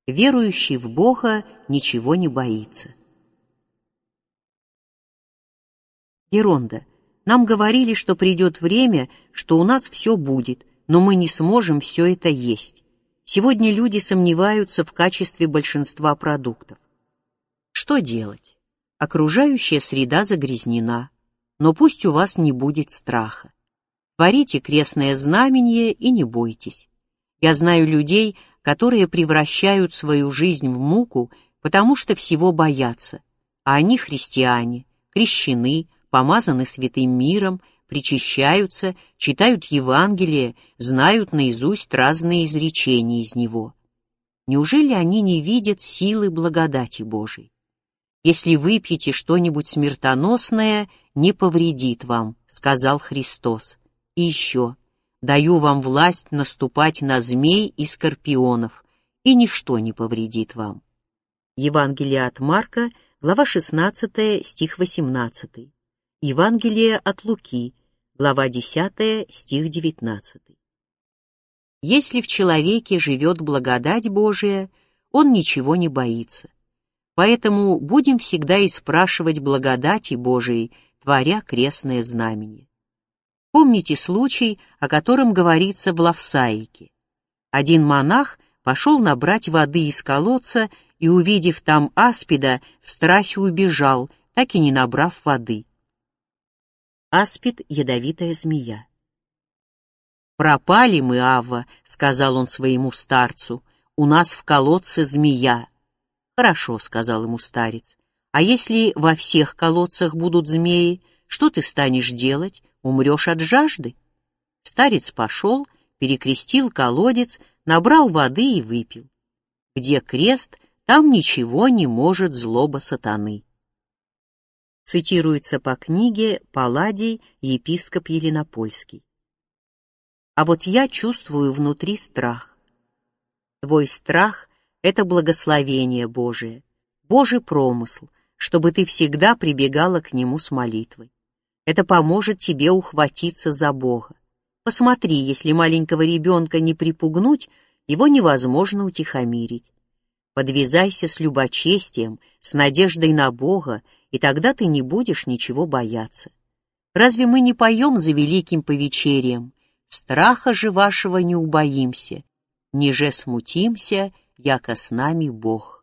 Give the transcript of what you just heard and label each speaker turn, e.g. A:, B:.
A: Верующий в Бога ничего не боится. Геронда, нам говорили, что придет время, что у нас все будет, но мы не сможем все это есть. Сегодня люди сомневаются в качестве большинства продуктов. Что делать? Окружающая среда загрязнена, но пусть у вас не будет страха. Творите крестное знамение и не бойтесь. Я знаю людей, которые превращают свою жизнь в муку, потому что всего боятся, а они христиане, крещены, помазаны святым миром, причащаются, читают Евангелие, знают наизусть разные изречения из него. Неужели они не видят силы благодати Божией? «Если выпьете что-нибудь смертоносное, не повредит вам», — сказал Христос. И еще: «Даю вам власть наступать на змей и скорпионов, и ничто не повредит вам». Евангелие от Марка, глава 16, стих 18. Евангелие от Луки, глава 10, стих 19. Если в человеке живет благодать Божия, он ничего не боится. Поэтому будем всегда испрашивать благодати Божией, творя крестное знамение. Помните случай, о котором говорится в Лавсаике. Один монах пошел набрать воды из колодца и, увидев там аспида, в страхе убежал, так и не набрав воды. Аспид — ядовитая змея. «Пропали мы, Авва», — сказал он своему старцу, — «у нас в колодце змея». «Хорошо», — сказал ему старец, — «а если во всех колодцах будут змеи, что ты станешь делать? Умрешь от жажды?» Старец пошел, перекрестил колодец, набрал воды и выпил. Где крест, там ничего не может злоба сатаны. Цитируется по книге Палладий, епископ Еленопольский. А вот я чувствую внутри страх. Твой страх — это благословение Божие, Божий промысл, чтобы ты всегда прибегала к нему с молитвой. Это поможет тебе ухватиться за Бога. Посмотри, если маленького ребенка не припугнуть, его невозможно утихомирить. Подвязайся с любочестием, с надеждой на Бога, и тогда ты не будешь ничего бояться. Разве мы не поем за великим повечерием? Страха же вашего не убоимся, ниже смутимся, яко с нами Бог.